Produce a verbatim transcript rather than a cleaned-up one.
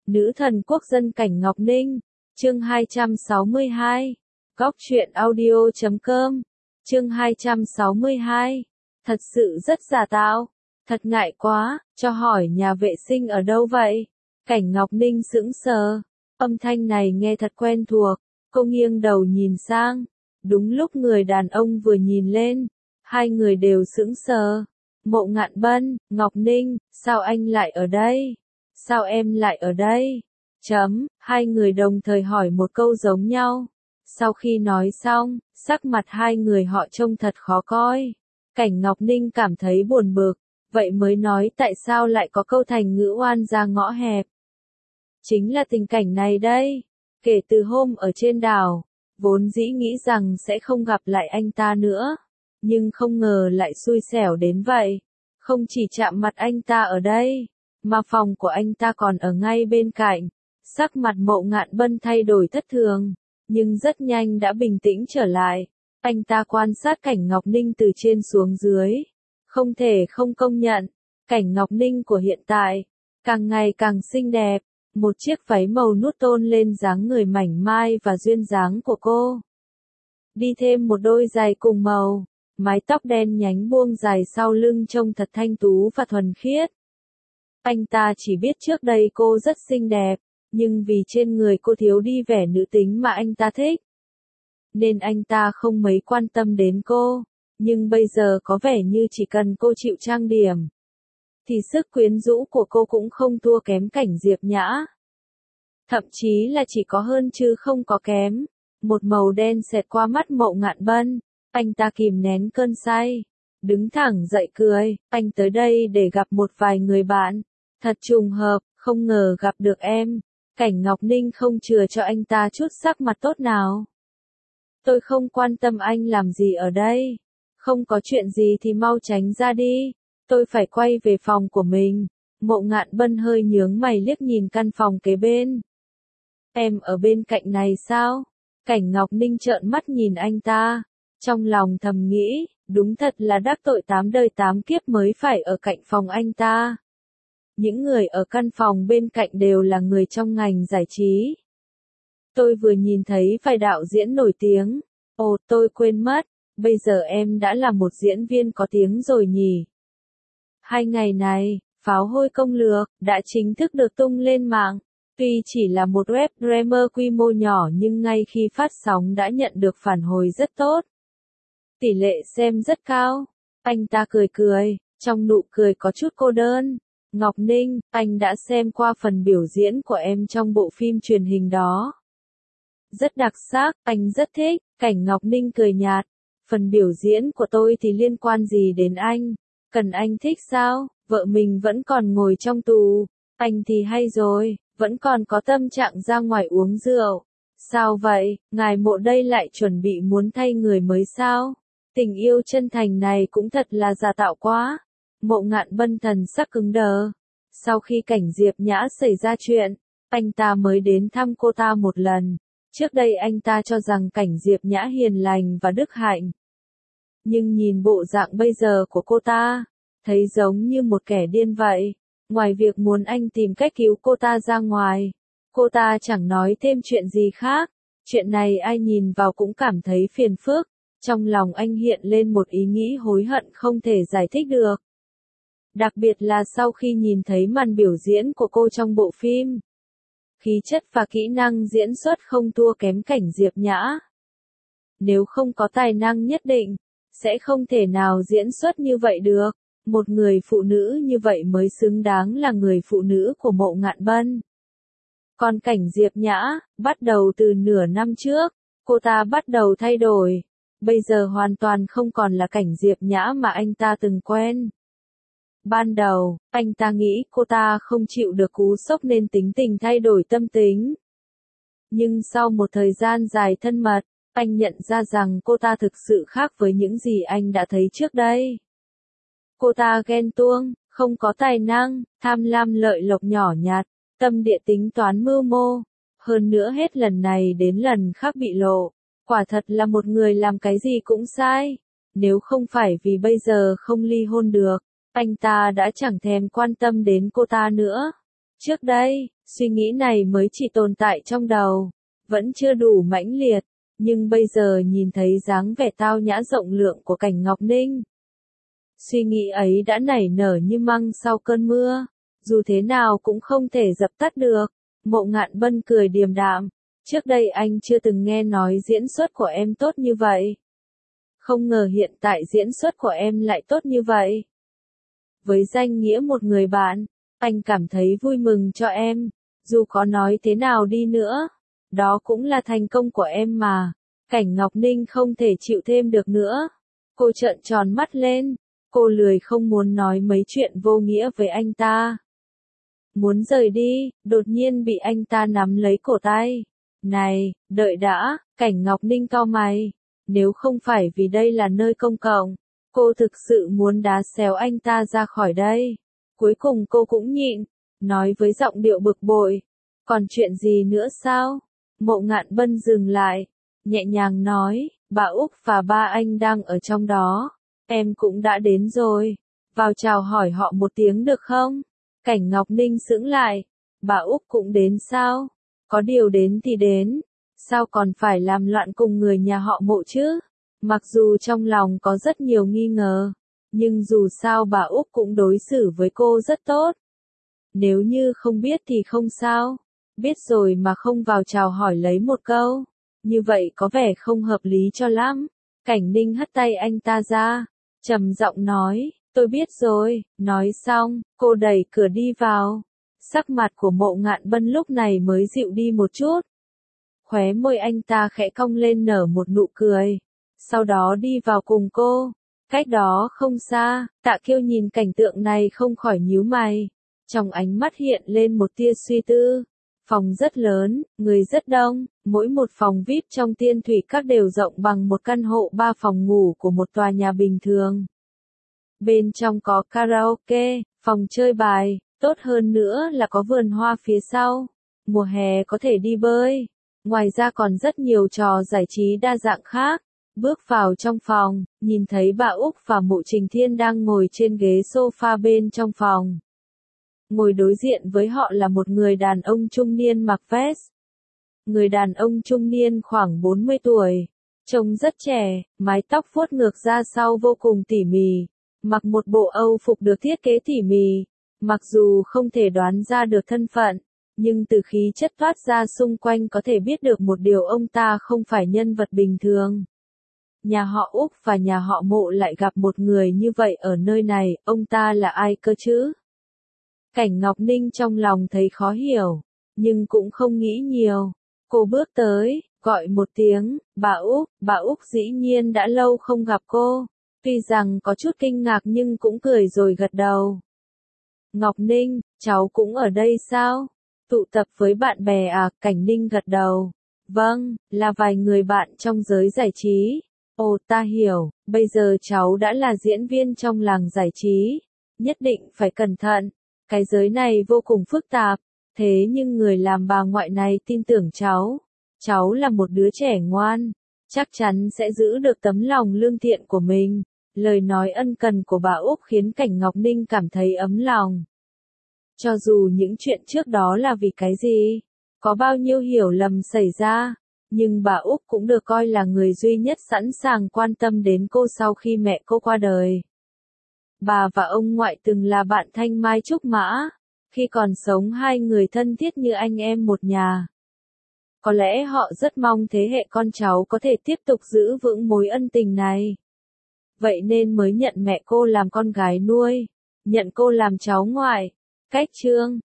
Nữ thần quốc dân Cảnh Ngọc Ninh, chương hai trăm sáu mươi hai, góc truyện audio chấm com, chương hai trăm sáu mươi hai, thật sự rất giả tạo, thật ngại quá, cho hỏi nhà vệ sinh ở đâu vậy? Cảnh Ngọc Ninh sững sờ, âm thanh này nghe thật quen thuộc, cô nghiêng đầu nhìn sang, đúng lúc người đàn ông vừa nhìn lên, hai người đều sững sờ. Mộ Ngạn Bân, Ngọc Ninh, sao anh lại ở đây? Sao em lại ở đây? Chấm, hai người đồng thời hỏi một câu giống nhau. Sau khi nói xong, sắc mặt hai người họ trông thật khó coi. Cảnh Ngọc Ninh cảm thấy buồn bực, vậy mới nói tại sao lại có câu thành ngữ oan ra ngõ hẹp. Chính là tình cảnh này đây, kể từ hôm ở trên đảo, vốn dĩ nghĩ rằng sẽ không gặp lại anh ta nữa. Nhưng không ngờ lại xui xẻo đến vậy. Không chỉ chạm mặt anh ta ở đây, mà phòng của anh ta còn ở ngay bên cạnh. Sắc mặt Mộ Ngạn Bân thay đổi thất thường, nhưng rất nhanh đã bình tĩnh trở lại. Anh ta quan sát Cảnh Ngọc Ninh từ trên xuống dưới. Không thể không công nhận, Cảnh Ngọc Ninh của hiện tại, càng ngày càng xinh đẹp. Một chiếc váy màu nút tôn lên dáng người mảnh mai và duyên dáng của cô. Đi thêm một đôi giày cùng màu. Mái tóc đen nhánh buông dài sau lưng trông thật thanh tú và thuần khiết. Anh ta chỉ biết trước đây cô rất xinh đẹp, nhưng vì trên người cô thiếu đi vẻ nữ tính mà anh ta thích, nên anh ta không mấy quan tâm đến cô. Nhưng bây giờ có vẻ như chỉ cần cô chịu trang điểm, thì sức quyến rũ của cô cũng không thua kém Cảnh Diệp Nhã. Thậm chí là chỉ có hơn chứ không có kém. Một màu đen xẹt qua mắt Mộ Ngạn Bân. Anh ta kìm nén cơn say, đứng thẳng dậy cười, anh tới đây để gặp một vài người bạn. Thật trùng hợp, không ngờ gặp được em. Cảnh Ngọc Ninh không chừa cho anh ta chút sắc mặt tốt nào. Tôi không quan tâm anh làm gì ở đây. Không có chuyện gì thì mau tránh ra đi. Tôi phải quay về phòng của mình. Mộ Ngạn Bân hơi nhướng mày liếc nhìn căn phòng kế bên. Em ở bên cạnh này sao? Cảnh Ngọc Ninh trợn mắt nhìn anh ta. Trong lòng thầm nghĩ, đúng thật là đắc tội tám đời tám kiếp mới phải ở cạnh phòng anh ta. Những người ở căn phòng bên cạnh đều là người trong ngành giải trí. Tôi vừa nhìn thấy vài đạo diễn nổi tiếng. Ồ, tôi quên mất, bây giờ em đã là một diễn viên có tiếng rồi nhỉ. Hai ngày này, Pháo Hôi Công Lược đã chính thức được tung lên mạng. Tuy chỉ là một web drama quy mô nhỏ nhưng ngay khi phát sóng đã nhận được phản hồi rất tốt. Tỷ lệ xem rất cao. Anh ta cười cười, trong nụ cười có chút cô đơn. Ngọc Ninh, anh đã xem qua phần biểu diễn của em trong bộ phim truyền hình đó. Rất đặc sắc, anh rất thích. Cảnh Ngọc Ninh cười nhạt. Phần biểu diễn của tôi thì liên quan gì đến anh? Cần anh thích sao? Vợ mình vẫn còn ngồi trong tù. Anh thì hay rồi, vẫn còn có tâm trạng ra ngoài uống rượu. Sao vậy, ngài Mộ đây lại chuẩn bị muốn thay người mới sao? Tình yêu chân thành này cũng thật là giả tạo quá. Mộ Ngạn Bân thần sắc cứng đờ. Sau khi Cảnh Diệp Nhã xảy ra chuyện, anh ta mới đến thăm cô ta một lần. Trước đây anh ta cho rằng Cảnh Diệp Nhã hiền lành và đức hạnh. Nhưng nhìn bộ dạng bây giờ của cô ta, thấy giống như một kẻ điên vậy. Ngoài việc muốn anh tìm cách cứu cô ta ra ngoài, cô ta chẳng nói thêm chuyện gì khác. Chuyện này ai nhìn vào cũng cảm thấy phiền phức. Trong lòng anh hiện lên một ý nghĩ hối hận không thể giải thích được. Đặc biệt là sau khi nhìn thấy màn biểu diễn của cô trong bộ phim. Khí chất và kỹ năng diễn xuất không thua kém Cảnh Diệp Nhã. Nếu không có tài năng nhất định, sẽ không thể nào diễn xuất như vậy được. Một người phụ nữ như vậy mới xứng đáng là người phụ nữ của Mộ Ngạn Bân. Còn Cảnh Diệp Nhã, bắt đầu từ nửa năm trước, cô ta bắt đầu thay đổi. Bây giờ hoàn toàn không còn là Cảnh Diệp Nhã mà anh ta từng quen. Ban đầu, anh ta nghĩ cô ta không chịu được cú sốc nên tính tình thay đổi tâm tính. Nhưng sau một thời gian dài thân mật, anh nhận ra rằng cô ta thực sự khác với những gì anh đã thấy trước đây. Cô ta ghen tuông, không có tài năng, tham lam lợi lộc nhỏ nhặt, tâm địa tính toán mưu mô. Hơn nữa hết lần này đến lần khác bị lộ. Quả thật là một người làm cái gì cũng sai. Nếu không phải vì bây giờ không ly hôn được, anh ta đã chẳng thèm quan tâm đến cô ta nữa. Trước đây, Suy nghĩ này mới chỉ tồn tại trong đầu, vẫn chưa đủ mãnh liệt, nhưng bây giờ nhìn thấy dáng vẻ tao nhã rộng lượng của Cảnh Ngọc Ninh. Suy nghĩ ấy đã nảy nở như măng sau cơn mưa, dù thế nào cũng không thể dập tắt được. Mộ Ngạn Bân cười điềm đạm, trước đây anh chưa từng nghe nói diễn xuất của em tốt như vậy. Không ngờ hiện tại diễn xuất của em lại tốt như vậy. Với danh nghĩa một người bạn, anh cảm thấy vui mừng cho em, dù có nói thế nào đi nữa, đó cũng là thành công của em mà. Cảnh Ngọc Ninh không thể chịu thêm được nữa. Cô trợn tròn mắt lên, cô lười không muốn nói mấy chuyện vô nghĩa với anh ta. Muốn rời đi, đột nhiên bị anh ta nắm lấy cổ tay. Này, đợi đã, Cảnh Ngọc Ninh cau mày. Nếu không phải vì đây là nơi công cộng, cô thực sự muốn đá xéo anh ta ra khỏi đây. Cuối cùng cô cũng nhịn, nói với giọng điệu bực bội. Còn chuyện gì nữa sao? Mộ Ngạn Bân dừng lại, nhẹ nhàng nói, bà Úc và ba anh đang ở trong đó. Em cũng đã đến rồi, vào chào hỏi họ một tiếng được không? Cảnh Ngọc Ninh sững lại, bà Úc cũng đến sao? Có điều đến thì đến, sao còn phải làm loạn cùng người nhà họ Mộ chứ? Mặc dù trong lòng có rất nhiều nghi ngờ, nhưng dù sao bà Úc cũng đối xử với cô rất tốt. Nếu như không biết thì không sao, biết rồi mà không vào chào hỏi lấy một câu, như vậy có vẻ không hợp lý cho lắm. Cảnh Ninh hất tay anh ta ra, trầm giọng nói, tôi biết rồi. Nói xong, cô đẩy cửa đi vào. Sắc mặt của Mộ Ngạn Bân lúc này mới dịu đi một chút. Khóe môi anh ta khẽ cong lên nở một nụ cười, sau đó đi vào cùng cô. Cách đó không xa, Tạ Kiêu nhìn cảnh tượng này không khỏi nhíu mày, trong ánh mắt hiện lên một tia suy tư. Phòng rất lớn, người rất đông, mỗi một phòng vi ai pi trong Tiên Thủy Các đều rộng bằng một căn hộ ba phòng ngủ của một tòa nhà bình thường. Bên trong có karaoke, phòng chơi bài, tốt hơn nữa là có vườn hoa phía sau. Mùa hè có thể đi bơi. Ngoài ra còn rất nhiều trò giải trí đa dạng khác. Bước vào trong phòng, nhìn thấy bà Úc và Mộ Trình Thiên đang ngồi trên ghế sofa bên trong phòng. Ngồi đối diện với họ là một người đàn ông trung niên mặc vest. Người đàn ông trung niên khoảng bốn mươi tuổi, trông rất trẻ, mái tóc vuốt ngược ra sau vô cùng tỉ mỉ, mặc một bộ âu phục được thiết kế tỉ mỉ. Mặc dù không thể đoán ra được thân phận, nhưng từ khí chất toát ra xung quanh có thể biết được một điều, ông ta không phải nhân vật bình thường. Nhà họ Úc và nhà họ Mộ lại gặp một người như vậy ở nơi này, ông ta là ai cơ chứ? Cảnh Ngọc Ninh trong lòng thấy khó hiểu, nhưng cũng không nghĩ nhiều. Cô bước tới, gọi một tiếng, bà Úc. Bà Úc dĩ nhiên đã lâu không gặp cô, tuy rằng có chút kinh ngạc nhưng cũng cười rồi gật đầu. Ngọc Ninh, cháu cũng ở đây sao? Tụ tập với bạn bè à? Cảnh Ninh gật đầu. Vâng, là vài người bạn trong giới giải trí. Ồ, ta hiểu, bây giờ cháu đã là diễn viên trong làng giải trí. Nhất định phải cẩn thận. Cái giới này vô cùng phức tạp. Thế nhưng người làm bà ngoại này tin tưởng cháu. Cháu là một đứa trẻ ngoan, chắc chắn sẽ giữ được tấm lòng lương thiện của mình. Lời nói ân cần của bà Úc khiến Cảnh Ngọc Ninh cảm thấy ấm lòng. Cho dù những chuyện trước đó là vì cái gì, có bao nhiêu hiểu lầm xảy ra, nhưng bà Úc cũng được coi là người duy nhất sẵn sàng quan tâm đến cô sau khi mẹ cô qua đời. Bà và ông ngoại từng là bạn thanh mai trúc mã, khi còn sống hai người thân thiết như anh em một nhà. Có lẽ họ rất mong thế hệ con cháu có thể tiếp tục giữ vững mối ân tình này. Vậy nên mới nhận mẹ cô làm con gái nuôi, nhận cô làm cháu ngoại. Cách chương